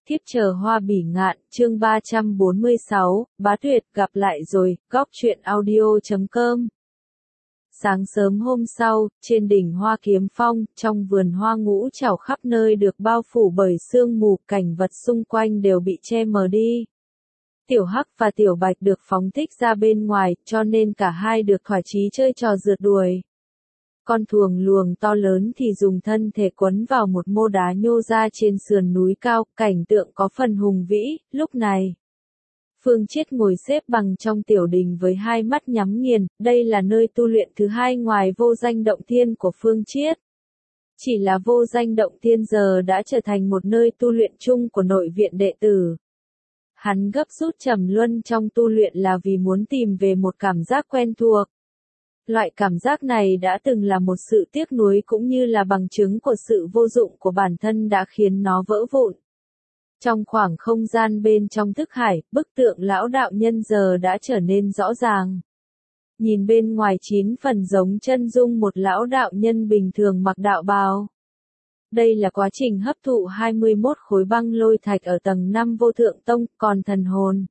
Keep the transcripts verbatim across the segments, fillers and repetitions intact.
Thiếp chờ hoa bỉ ngạn, chương ba trăm bốn mươi sáu, Bá Tuyệt gặp lại rồi, góc truyện audio chấm com. Sáng sớm hôm sau, trên đỉnh Hoa Kiếm Phong, trong vườn hoa ngũ trảo khắp nơi được bao phủ bởi sương mù, cảnh vật xung quanh đều bị che mờ đi. Tiểu Hắc và Tiểu Bạch được phóng thích ra bên ngoài, cho nên cả hai được thỏa chí chơi trò rượt đuổi. Con thuồng luồng to lớn thì dùng thân thể quấn vào một mô đá nhô ra trên sườn núi cao, cảnh tượng có phần hùng vĩ. Lúc này, Phương Chiết ngồi xếp bằng trong tiểu đình với hai mắt nhắm nghiền, đây là nơi tu luyện thứ hai ngoài vô danh động thiên của Phương Chiết. Chỉ là vô danh động thiên giờ đã trở thành một nơi tu luyện chung của nội viện đệ tử. Hắn gấp rút trầm luân trong tu luyện là vì muốn tìm về một cảm giác quen thuộc. Loại cảm giác này đã từng là một sự tiếc nuối cũng như là bằng chứng của sự vô dụng của bản thân đã khiến nó vỡ vụn. Trong khoảng không gian bên trong thức hải, bức tượng lão đạo nhân giờ đã trở nên rõ ràng. Nhìn bên ngoài chín phần giống chân dung một lão đạo nhân bình thường mặc đạo bào. Đây là quá trình hấp thụ hai mươi mốt khối băng lôi thạch ở tầng năm vô thượng tông, còn thần hồn.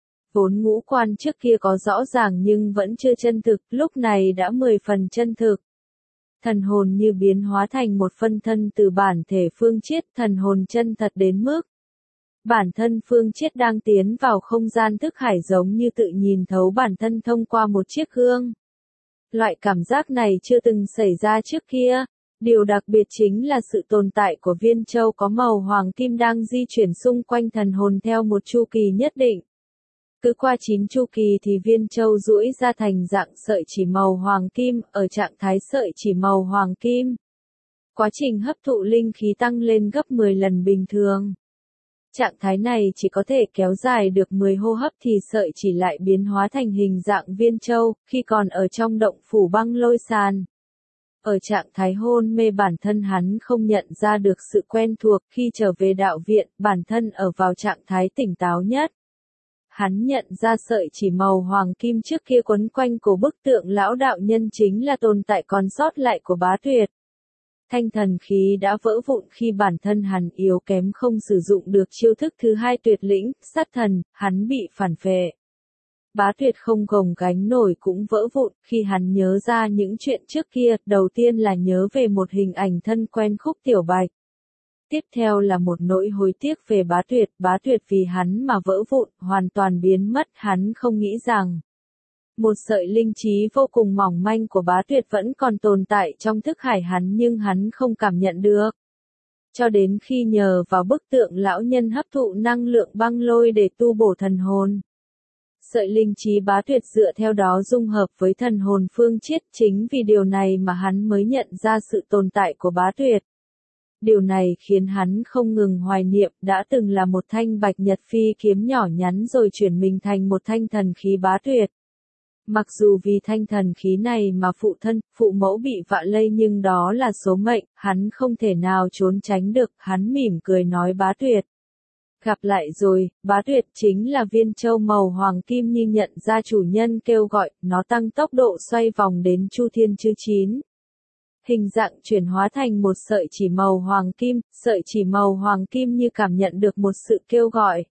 Vốn ngũ quan trước kia có rõ ràng nhưng vẫn chưa chân thực, lúc này đã mười phần chân thực. Thần hồn như biến hóa thành một phân thân từ bản thể Phương Chiết, thần hồn chân thật đến mức. Bản thân Phương Chiết đang tiến vào không gian thức hải giống như tự nhìn thấu bản thân thông qua một chiếc gương. Loại cảm giác này chưa từng xảy ra trước kia. Điều đặc biệt chính là sự tồn tại của viên châu có màu hoàng kim đang di chuyển xung quanh thần hồn theo một chu kỳ nhất định. Cứ qua chín chu kỳ thì viên châu duỗi ra thành dạng sợi chỉ màu hoàng kim, ở trạng thái sợi chỉ màu hoàng kim. Quá trình hấp thụ linh khí tăng lên gấp mười lần bình thường. Trạng thái này chỉ có thể kéo dài được mười hô hấp thì sợi chỉ lại biến hóa thành hình dạng viên châu, khi còn ở trong động phủ băng lôi sàn. Ở trạng thái hôn mê bản thân hắn không nhận ra được sự quen thuộc, khi trở về đạo viện, bản thân ở vào trạng thái tỉnh táo nhất. Hắn nhận ra sợi chỉ màu hoàng kim trước kia quấn quanh cổ bức tượng lão đạo nhân chính là tồn tại còn sót lại của Bá Tuyệt. Thanh thần khí đã vỡ vụn khi bản thân hắn yếu kém không sử dụng được chiêu thức thứ hai tuyệt lĩnh, sát thần, hắn bị phản phệ. Bá Tuyệt không gồng gánh nổi cũng vỡ vụn khi hắn nhớ ra những chuyện trước kia, đầu tiên là nhớ về một hình ảnh thân quen Khúc Tiểu Bạch. Tiếp theo là một nỗi hối tiếc về Bá Tuyệt, Bá Tuyệt vì hắn mà vỡ vụn, hoàn toàn biến mất, hắn không nghĩ rằng. Một sợi linh trí vô cùng mỏng manh của Bá Tuyệt vẫn còn tồn tại trong thức hải hắn nhưng hắn không cảm nhận được. Cho đến khi nhờ vào bức tượng lão nhân hấp thụ năng lượng băng lôi để tu bổ thần hồn. Sợi linh trí Bá Tuyệt dựa theo đó dung hợp với thần hồn Phương Chiết, chính vì điều này mà hắn mới nhận ra sự tồn tại của Bá Tuyệt. Điều này khiến hắn không ngừng hoài niệm đã từng là một thanh bạch nhật phi kiếm nhỏ nhắn rồi chuyển mình thành một thanh thần khí Bá Tuyệt. Mặc dù vì thanh thần khí này mà phụ thân, phụ mẫu bị vạ lây nhưng đó là số mệnh, hắn không thể nào trốn tránh được, hắn mỉm cười nói Bá Tuyệt. Gặp lại rồi, Bá Tuyệt chính là viên châu màu hoàng kim như nhận ra chủ nhân kêu gọi, nó tăng tốc độ xoay vòng đến chu thiên chư chín. Hình dạng chuyển hóa thành một sợi chỉ màu hoàng kim, sợi chỉ màu hoàng kim như cảm nhận được một sự kêu gọi.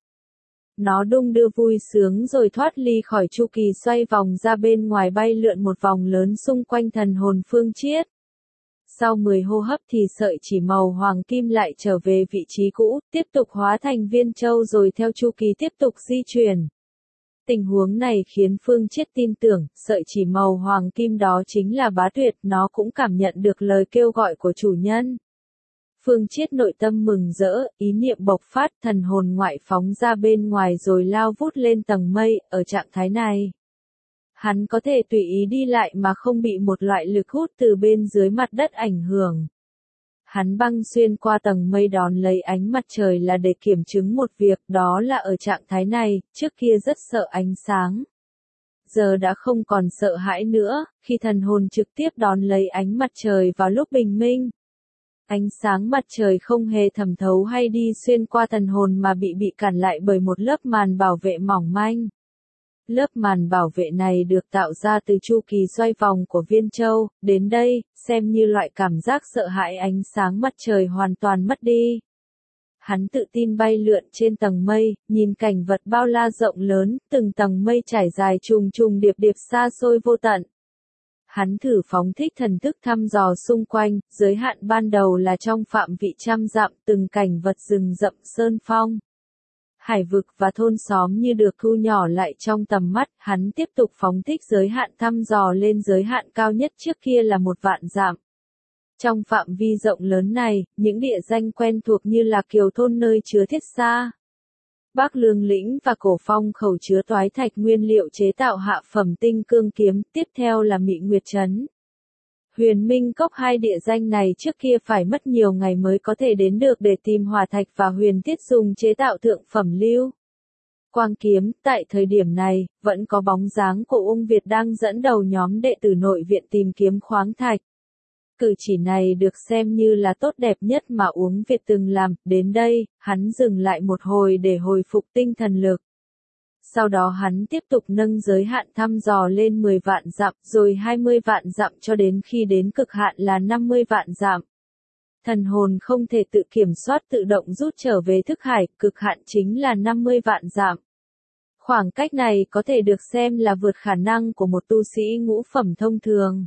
Nó đung đưa vui sướng rồi thoát ly khỏi chu kỳ xoay vòng ra bên ngoài bay lượn một vòng lớn xung quanh thần hồn Phương Chiết. Sau mười hô hấp thì sợi chỉ màu hoàng kim lại trở về vị trí cũ, tiếp tục hóa thành viên châu rồi theo chu kỳ tiếp tục di chuyển. Tình huống này khiến Phương Chiết tin tưởng, sợi chỉ màu hoàng kim đó chính là Bá Tuyệt, nó cũng cảm nhận được lời kêu gọi của chủ nhân. Phương Chiết nội tâm mừng rỡ, ý niệm bộc phát, thần hồn ngoại phóng ra bên ngoài rồi lao vút lên tầng mây, ở trạng thái này. Hắn có thể tùy ý đi lại mà không bị một loại lực hút từ bên dưới mặt đất ảnh hưởng. Hắn băng xuyên qua tầng mây đón lấy ánh mặt trời là để kiểm chứng một việc, đó là ở trạng thái này, trước kia rất sợ ánh sáng. Giờ đã không còn sợ hãi nữa, khi thần hồn trực tiếp đón lấy ánh mặt trời vào lúc bình minh. Ánh sáng mặt trời không hề thẩm thấu hay đi xuyên qua thần hồn mà bị bị cản lại bởi một lớp màn bảo vệ mỏng manh. Lớp màn bảo vệ này được tạo ra từ chu kỳ xoay vòng của viên châu, đến đây, xem như loại cảm giác sợ hãi ánh sáng mặt trời hoàn toàn mất đi. hắn tự tin bay lượn trên tầng mây, nhìn cảnh vật bao la rộng lớn, từng tầng mây trải dài trùng trùng điệp điệp xa xôi vô tận. Hắn thử phóng thích thần thức thăm dò xung quanh, giới hạn ban đầu là trong phạm vị trăm dặm, từng cảnh vật rừng rậm sơn phong. Hải vực và thôn xóm như được thu nhỏ lại trong tầm mắt, hắn tiếp tục phóng thích giới hạn thăm dò lên giới hạn cao nhất trước kia là một vạn dặm. Trong phạm vi rộng lớn này, những địa danh quen thuộc như là Kiều Thôn nơi chứa Thiết Xa, Bắc Lương Lĩnh và Cổ Phong khẩu chứa toái thạch nguyên liệu chế tạo hạ phẩm tinh cương kiếm, tiếp theo là Mị Nguyệt Trấn. Huyền Minh Cốc, hai địa danh này trước kia phải mất nhiều ngày mới có thể đến được để tìm hỏa thạch và huyền thiết dùng chế tạo thượng phẩm lưu quang kiếm. Tại thời điểm này, vẫn có bóng dáng của Ung Việt đang dẫn đầu nhóm đệ tử nội viện tìm kiếm khoáng thạch. Cử chỉ này được xem như là tốt đẹp nhất mà Uống Việt từng làm. Đến đây, hắn dừng lại một hồi để hồi phục tinh thần lực. Sau đó hắn tiếp tục nâng giới hạn thăm dò lên mười vạn dặm, rồi hai mươi vạn dặm cho đến khi đến cực hạn là năm mươi vạn dặm. Thần hồn không thể tự kiểm soát tự động rút trở về thức hải, cực hạn chính là năm mươi vạn dặm. Khoảng cách này có thể được xem là vượt khả năng của một tu sĩ ngũ phẩm thông thường.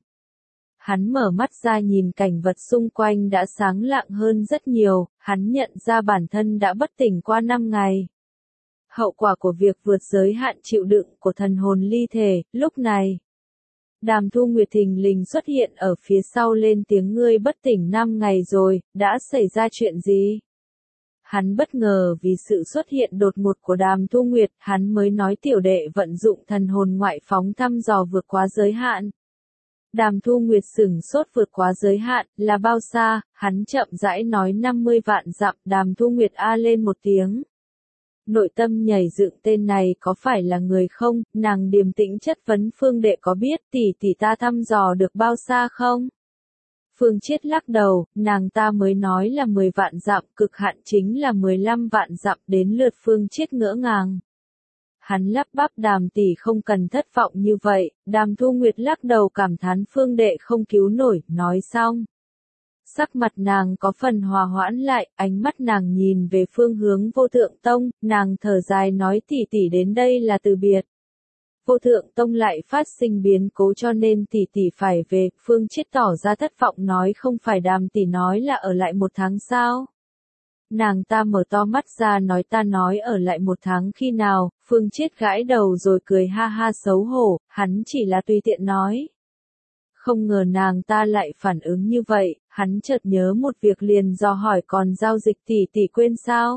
Hắn mở mắt ra nhìn cảnh vật xung quanh đã sáng lạng hơn rất nhiều, hắn nhận ra bản thân đã bất tỉnh qua năm ngày. Hậu quả của việc vượt giới hạn chịu đựng của thần hồn ly thể, lúc này. Đàm Thu Nguyệt thình lình xuất hiện ở phía sau lên tiếng: ngươi bất tỉnh năm ngày rồi, đã xảy ra chuyện gì? Hắn bất ngờ vì sự xuất hiện đột ngột của Đàm Thu Nguyệt, hắn mới nói tiểu đệ vận dụng thần hồn ngoại phóng thăm dò vượt quá giới hạn. Đàm Thu Nguyệt sửng sốt: vượt quá giới hạn, là bao xa? Hắn chậm rãi nói năm mươi vạn dặm. Đàm Thu Nguyệt a lên một tiếng. Nội tâm nhảy dựng, tên này có phải là người không? Nàng điềm tĩnh chất vấn Phương đệ: có biết tỷ tỷ ta thăm dò được bao xa không? Phương Chiết lắc đầu, nàng ta mới nói là mười vạn dặm, cực hạn chính là mười lăm vạn dặm. Đến lượt Phương Chiết ngỡ ngàng. Hắn lắp bắp: Đàm tỷ không cần thất vọng như vậy. Đàm Thu Nguyệt lắc đầu cảm thán: Phương đệ không cứu nổi. Nói xong, sắc mặt nàng có phần hòa hoãn lại, ánh mắt nàng nhìn về phương hướng Vô Thượng Tông, nàng thở dài nói: tỷ tỷ đến đây là từ biệt. Vô Thượng Tông lại phát sinh biến cố cho nên tỷ tỷ phải về. Phương Chiết tỏ ra thất vọng nói: không phải Đàm tỷ nói là ở lại một tháng sao? Nàng ta mở to mắt ra nói: ta nói ở lại một tháng khi nào? Phương Chiết gãi đầu rồi cười ha ha xấu hổ, hắn chỉ là tùy tiện nói. Không ngờ nàng ta lại phản ứng như vậy, hắn chợt nhớ một việc liền dò hỏi: còn giao dịch tỷ tỷ quên sao?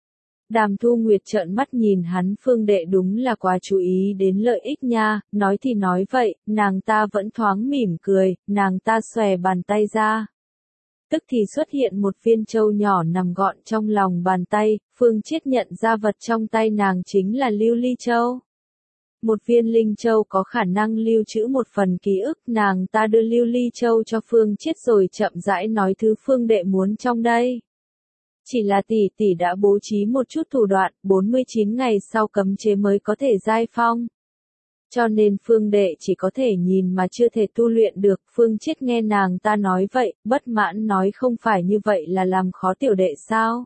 Đàm Thu Nguyệt trợn mắt nhìn hắn: Phương đệ đúng là quá chú ý đến lợi ích nha. Nói thì nói vậy, nàng ta vẫn thoáng mỉm cười, nàng ta xòe bàn tay ra. Tức thì xuất hiện một viên châu nhỏ nằm gọn trong lòng bàn tay. Phương Chiết nhận ra vật trong tay nàng chính là lưu ly châu. Một viên linh châu có khả năng lưu trữ một phần ký ức. Nàng ta đưa lưu ly châu cho Phương Chiết rồi chậm rãi nói: thứ Phương đệ muốn trong đây. Chỉ là tỷ tỷ đã bố trí một chút thủ đoạn, bốn mươi chín ngày sau cấm chế mới có thể giai phong. Cho nên Phương đệ chỉ có thể nhìn mà chưa thể tu luyện được. Phương Chiết nghe nàng ta nói vậy, bất mãn nói: không phải như vậy là làm khó tiểu đệ sao?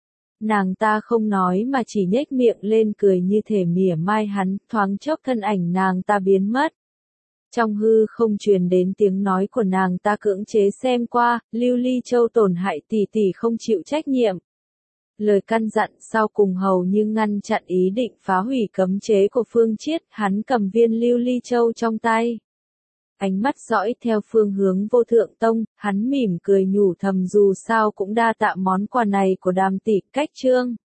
Nàng ta không nói mà chỉ nhếch miệng lên cười như thể mỉa mai hắn, thoáng chốc thân ảnh nàng ta biến mất. Trong hư không truyền đến tiếng nói của nàng ta: cưỡng chế xem qua, lưu ly châu tổn hại tỷ tỷ không chịu trách nhiệm. Lời căn dặn sau cùng hầu như ngăn chặn ý định phá hủy cấm chế của Phương Chiết. Hắn cầm viên lưu ly châu trong tay, ánh mắt dõi theo phương hướng Vô Thượng Tông, hắn mỉm cười nhủ thầm: dù sao cũng đa tạ món quà này của Đàm tỷ. Cách chương